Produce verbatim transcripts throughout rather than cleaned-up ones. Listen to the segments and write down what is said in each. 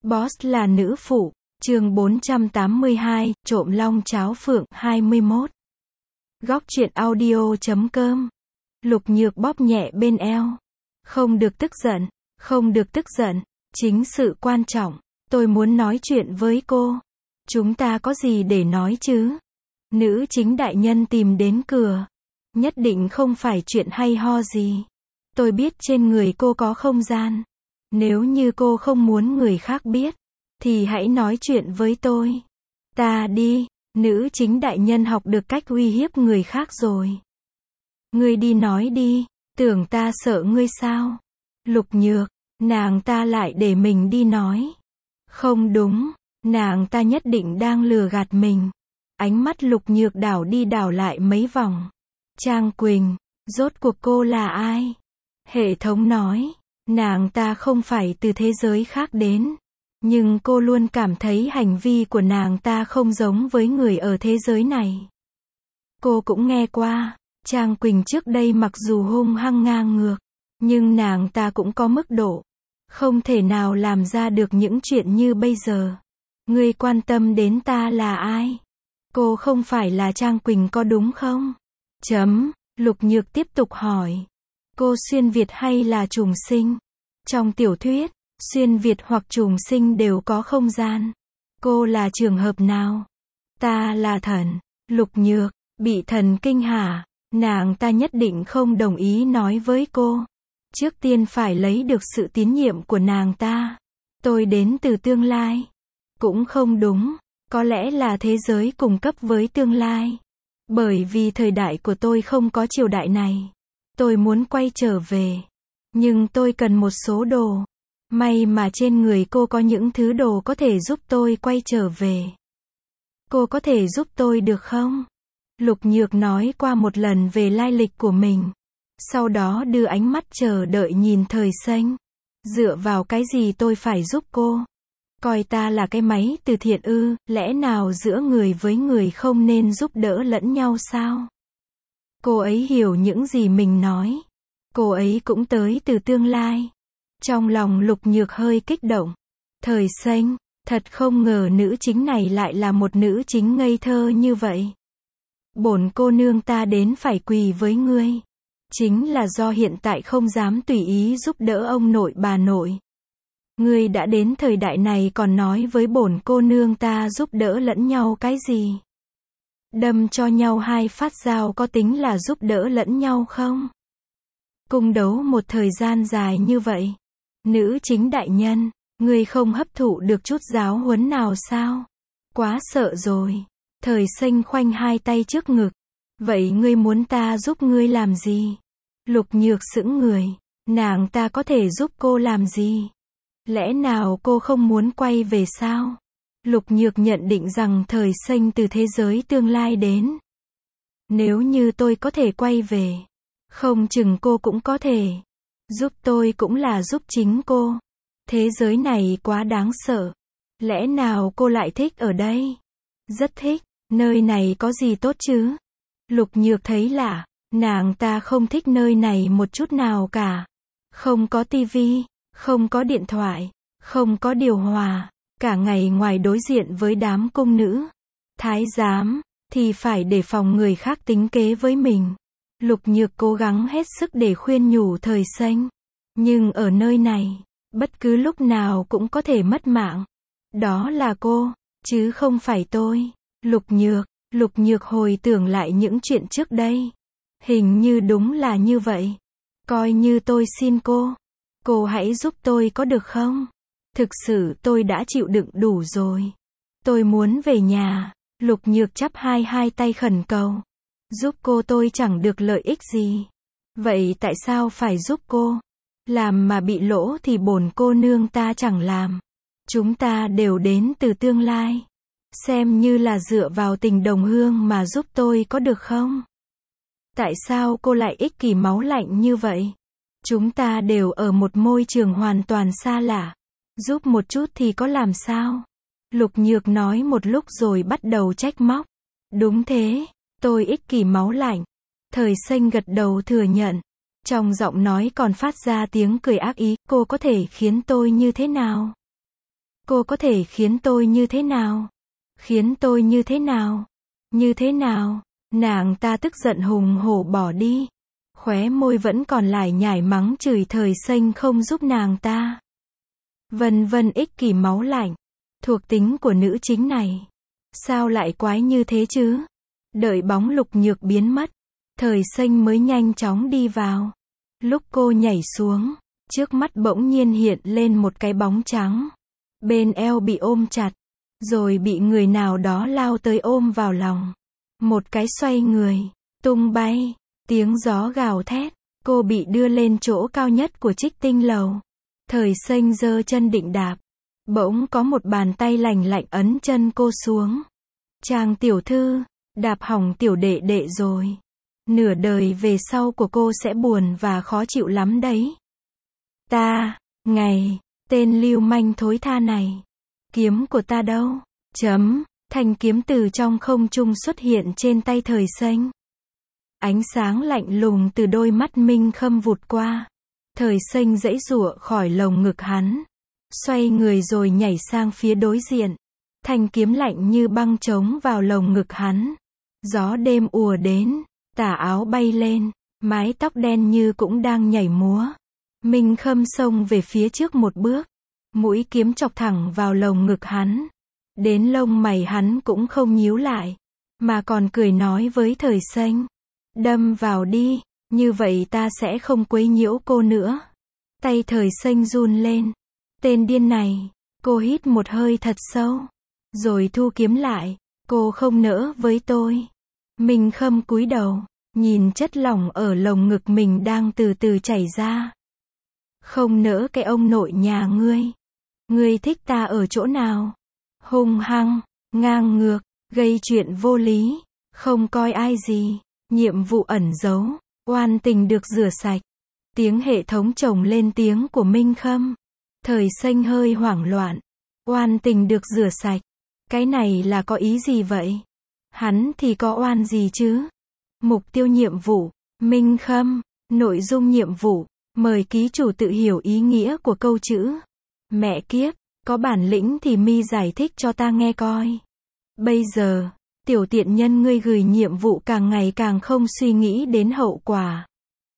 Boss là nữ phụ, chương bốn trăm tám mươi hai, trộm long cháo phượng, hai mươi mốt. Góc truyện audio chấm com. Lục Nhược bóp nhẹ bên eo. Không được tức giận, không được tức giận, chính sự quan trọng, tôi muốn nói chuyện với cô. Chúng ta có gì để nói chứ? Nữ chính đại nhân tìm đến cửa. Nhất định không phải chuyện hay ho gì. Tôi biết trên người cô có không gian. Nếu như cô không muốn người khác biết, thì hãy nói chuyện với tôi. Ta đi, nữ chính đại nhân học được cách uy hiếp người khác rồi. Ngươi đi nói đi, tưởng ta sợ ngươi sao? Lục Nhược, nàng ta lại để mình đi nói. Không đúng, nàng ta nhất định đang lừa gạt mình. Ánh mắt Lục Nhược đảo đi đảo lại mấy vòng. Trang Quỳnh, rốt cuộc cô là ai? Hệ thống nói, nàng ta không phải từ thế giới khác đến. Nhưng cô luôn cảm thấy hành vi của nàng ta không giống với người ở thế giới này. Cô cũng nghe qua, Trang Quỳnh trước đây mặc dù hung hăng ngang ngược, nhưng nàng ta cũng có mức độ. Không thể nào làm ra được những chuyện như bây giờ. Ngươi quan tâm đến ta là ai? Cô không phải là Trang Quỳnh có đúng không? Chấm, Lục Nhược tiếp tục hỏi. Cô xuyên Việt hay là trùng sinh? Trong tiểu thuyết, xuyên Việt hoặc trùng sinh đều có không gian. Cô là trường hợp nào? Ta là thần. Lục Nhược, bị thần kinh hả? Nàng ta nhất định không đồng ý nói với cô. Trước tiên phải lấy được sự tín nhiệm của nàng ta. Tôi đến từ tương lai. Cũng không đúng, có lẽ là thế giới cùng cấp với tương lai. Bởi vì thời đại của tôi không có triều đại này. Tôi muốn quay trở về. Nhưng tôi cần một số đồ. May mà trên người cô có những thứ đồ có thể giúp tôi quay trở về. Cô có thể giúp tôi được không? Lục Nhược nói qua một lần về lai lịch của mình. Sau đó đưa ánh mắt chờ đợi nhìn Thời Xanh. Dựa vào cái gì tôi phải giúp cô? Coi ta là cái máy từ thiện ư? Lẽ nào giữa người với người không nên giúp đỡ lẫn nhau sao? Cô ấy hiểu những gì mình nói. Cô ấy cũng tới từ tương lai. Trong lòng Lục Nhược hơi kích động. Thời Xanh, thật không ngờ nữ chính này lại là một nữ chính ngây thơ như vậy. Bổn cô nương ta đến phải quỳ với ngươi. Chính là do hiện tại không dám tùy ý giúp đỡ ông nội bà nội. Ngươi đã đến thời đại này còn nói với bổn cô nương ta giúp đỡ lẫn nhau cái gì? Đâm cho nhau hai phát dao có tính là giúp đỡ lẫn nhau không? Cung đấu một thời gian dài như vậy. Nữ chính đại nhân, ngươi không hấp thụ được chút giáo huấn nào sao? Quá sợ rồi. Thời Xanh khoanh hai tay trước ngực. Vậy ngươi muốn ta giúp ngươi làm gì? Lục Nhược sững người. Nàng ta có thể giúp cô làm gì? Lẽ nào cô không muốn quay về sao? Lục Nhược nhận định rằng Thời Xanh từ thế giới tương lai đến. Nếu như tôi có thể quay về, không chừng cô cũng có thể. Giúp tôi cũng là giúp chính cô. Thế giới này quá đáng sợ. Lẽ nào cô lại thích ở đây? Rất thích. Nơi này có gì tốt chứ? Lục Nhược thấy lạ. Nàng ta không thích nơi này một chút nào cả. Không có tivi, không có điện thoại, không có điều hòa. Cả ngày ngoài đối diện với đám cung nữ, thái giám, thì phải đề phòng người khác tính kế với mình. Lục Nhược cố gắng hết sức để khuyên nhủ Thời Xanh. Nhưng ở nơi này, bất cứ lúc nào cũng có thể mất mạng. Đó là cô, chứ không phải tôi. Lục Nhược, Lục Nhược hồi tưởng lại những chuyện trước đây. Hình như đúng là như vậy. Coi như tôi xin cô. Cô hãy giúp tôi có được không? Thực sự tôi đã chịu đựng đủ rồi. Tôi muốn về nhà. Lục Nhược chắp hai hai tay khẩn cầu. Giúp cô tôi chẳng được lợi ích gì. Vậy tại sao phải giúp cô? Làm mà bị lỗ thì bổn cô nương ta chẳng làm. Chúng ta đều đến từ tương lai. Xem như là dựa vào tình đồng hương mà giúp tôi có được không? Tại sao cô lại ích kỷ máu lạnh như vậy? Chúng ta đều ở một môi trường hoàn toàn xa lạ. Giúp một chút thì có làm sao? Lục Nhược nói một lúc rồi bắt đầu trách móc. Đúng thế, tôi ích kỷ máu lạnh. Thời Xanh gật đầu thừa nhận. Trong giọng nói còn phát ra tiếng cười ác ý. Cô có thể khiến tôi như thế nào? Cô có thể khiến tôi như thế nào? Khiến tôi như thế nào? Như thế nào? Nàng ta tức giận hùng hổ bỏ đi. Khóe môi vẫn còn lải nhải mắng chửi Thời Xanh không giúp nàng ta. Vân vân ích kỷ máu lạnh. Thuộc tính của nữ chính này. Sao lại quái như thế chứ? Đợi bóng Lục Nhược biến mất. Thời Xanh mới nhanh chóng đi vào. Lúc cô nhảy xuống, trước mắt bỗng nhiên hiện lên một cái bóng trắng. Bên eo bị ôm chặt. Rồi bị người nào đó lao tới ôm vào lòng. Một cái xoay người, tung bay, tiếng gió gào thét, cô bị đưa lên chỗ cao nhất của Trích Tinh lầu. Thời Xanh giơ chân định đạp, bỗng có một bàn tay lành lạnh ấn chân cô xuống. Trang tiểu thư, đạp hỏng tiểu đệ đệ rồi. Nửa đời về sau của cô sẽ buồn và khó chịu lắm đấy. Ta, ngày, tên lưu manh thối tha này. Kiếm của ta đâu? Chấm. Thanh kiếm từ trong không trung xuất hiện trên tay Thời Xanh. Ánh sáng lạnh lùng từ đôi mắt Minh Khâm vụt qua. Thời Xanh giãy giụa khỏi lồng ngực hắn. Xoay người rồi nhảy sang phía đối diện. Thanh kiếm lạnh như băng trống vào lồng ngực hắn. Gió đêm ùa đến, tà áo bay lên, mái tóc đen như cũng đang nhảy múa. Minh Khâm xông về phía trước một bước. Mũi kiếm chọc thẳng vào lồng ngực hắn. Đến lông mày hắn cũng không nhíu lại, mà còn cười nói với Thời Xanh. Đâm vào đi, như vậy ta sẽ không quấy nhiễu cô nữa. Tay Thời Xanh run lên. Tên điên này, cô hít một hơi thật sâu, rồi thu kiếm lại. Cô không nỡ với tôi. Minh Khâm cúi đầu, nhìn chất lỏng ở lồng ngực mình đang từ từ chảy ra. Không nỡ cái ông nội nhà ngươi. Ngươi thích ta ở chỗ nào? Hung hăng, ngang ngược, gây chuyện vô lý, không coi ai gì, nhiệm vụ ẩn giấu, oan tình được rửa sạch. Tiếng hệ thống chồng lên tiếng của Minh Khâm. Thời Xanh hơi hoảng loạn. Oan tình được rửa sạch. Cái này là có ý gì vậy? Hắn thì có oan gì chứ? Mục tiêu nhiệm vụ, Minh Khâm, nội dung nhiệm vụ, mời ký chủ tự hiểu ý nghĩa của câu chữ. Mẹ kiếp. Có bản lĩnh thì mi giải thích cho ta nghe coi. Bây giờ, tiểu tiện nhân ngươi gửi nhiệm vụ càng ngày càng không suy nghĩ đến hậu quả.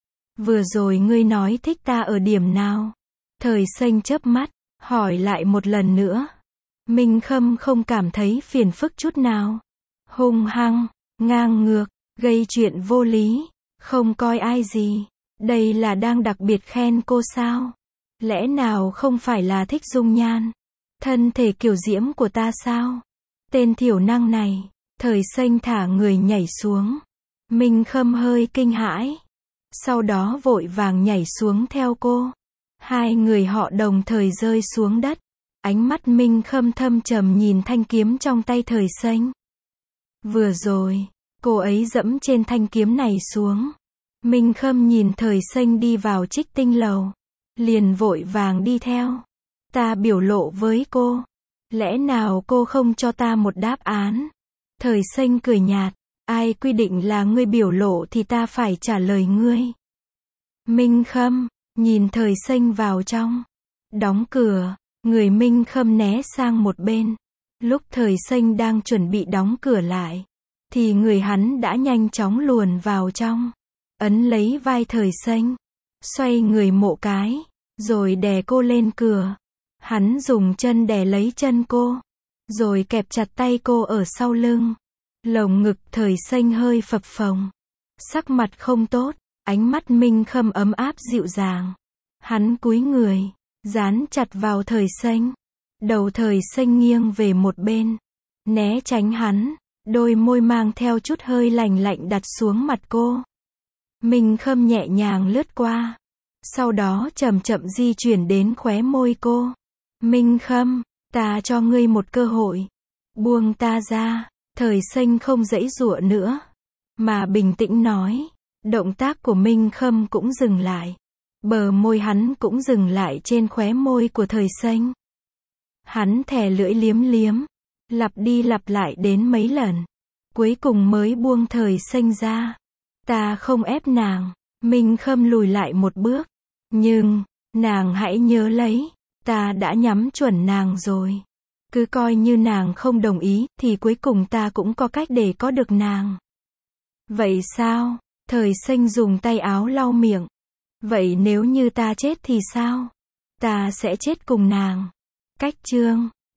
Vừa rồi ngươi nói thích ta ở điểm nào? Thời Xanh chớp mắt, hỏi lại một lần nữa. Minh Khâm không cảm thấy phiền phức chút nào. Hung hăng, ngang ngược, gây chuyện vô lý, không coi ai gì. Đây là đang đặc biệt khen cô sao? Lẽ nào không phải là thích dung nhan, thân thể kiều diễm của ta sao? Tên thiểu năng này. Thời Xanh thả người nhảy xuống. Minh Khâm hơi kinh hãi. Sau đó vội vàng nhảy xuống theo cô. Hai người họ đồng thời rơi xuống đất. Ánh mắt Minh Khâm thâm trầm nhìn thanh kiếm trong tay Thời Xanh. Vừa rồi, cô ấy dẫm trên thanh kiếm này xuống. Minh Khâm nhìn Thời Xanh đi vào Trích Tinh lầu, liền vội vàng đi theo. Ta biểu lộ với cô. Lẽ nào cô không cho ta một đáp án? Thời Xanh cười nhạt. Ai quy định là ngươi biểu lộ thì ta phải trả lời ngươi. Minh Khâm nhìn Thời Xanh vào trong. Đóng cửa. Người Minh Khâm né sang một bên. Lúc Thời Xanh đang chuẩn bị đóng cửa lại, thì người hắn đã nhanh chóng luồn vào trong. Ấn lấy vai Thời Xanh. Xoay người mộ cái. Rồi đè cô lên cửa. Hắn dùng chân đè lấy chân cô. Rồi kẹp chặt tay cô ở sau lưng. Lồng ngực Thời Xanh hơi phập phồng. Sắc mặt không tốt. Ánh mắt Minh Khâm ấm áp dịu dàng. Hắn cúi người, dán chặt vào Thời Xanh. Đầu Thời Xanh nghiêng về một bên, né tránh hắn. Đôi môi mang theo chút hơi lạnh lạnh đặt xuống mặt cô. Minh Khâm nhẹ nhàng lướt qua. Sau đó chậm chậm di chuyển đến khóe môi cô. Minh Khâm, ta cho ngươi một cơ hội. Buông ta ra. Thời Xanh không giãy giụa nữa, mà bình tĩnh nói. Động tác của Minh Khâm cũng dừng lại. Bờ môi hắn cũng dừng lại trên khóe môi của Thời Xanh. Hắn thè lưỡi liếm liếm, lặp đi lặp lại đến mấy lần. Cuối cùng mới buông Thời Xanh ra. Ta không ép nàng. Minh Khâm lùi lại một bước. Nhưng, nàng hãy nhớ lấy. Ta đã nhắm chuẩn nàng rồi. Cứ coi như nàng không đồng ý, thì cuối cùng ta cũng có cách để có được nàng. Vậy sao? Thời Xanh dùng tay áo lau miệng. Vậy nếu như ta chết thì sao? Ta sẽ chết cùng nàng. Cách chương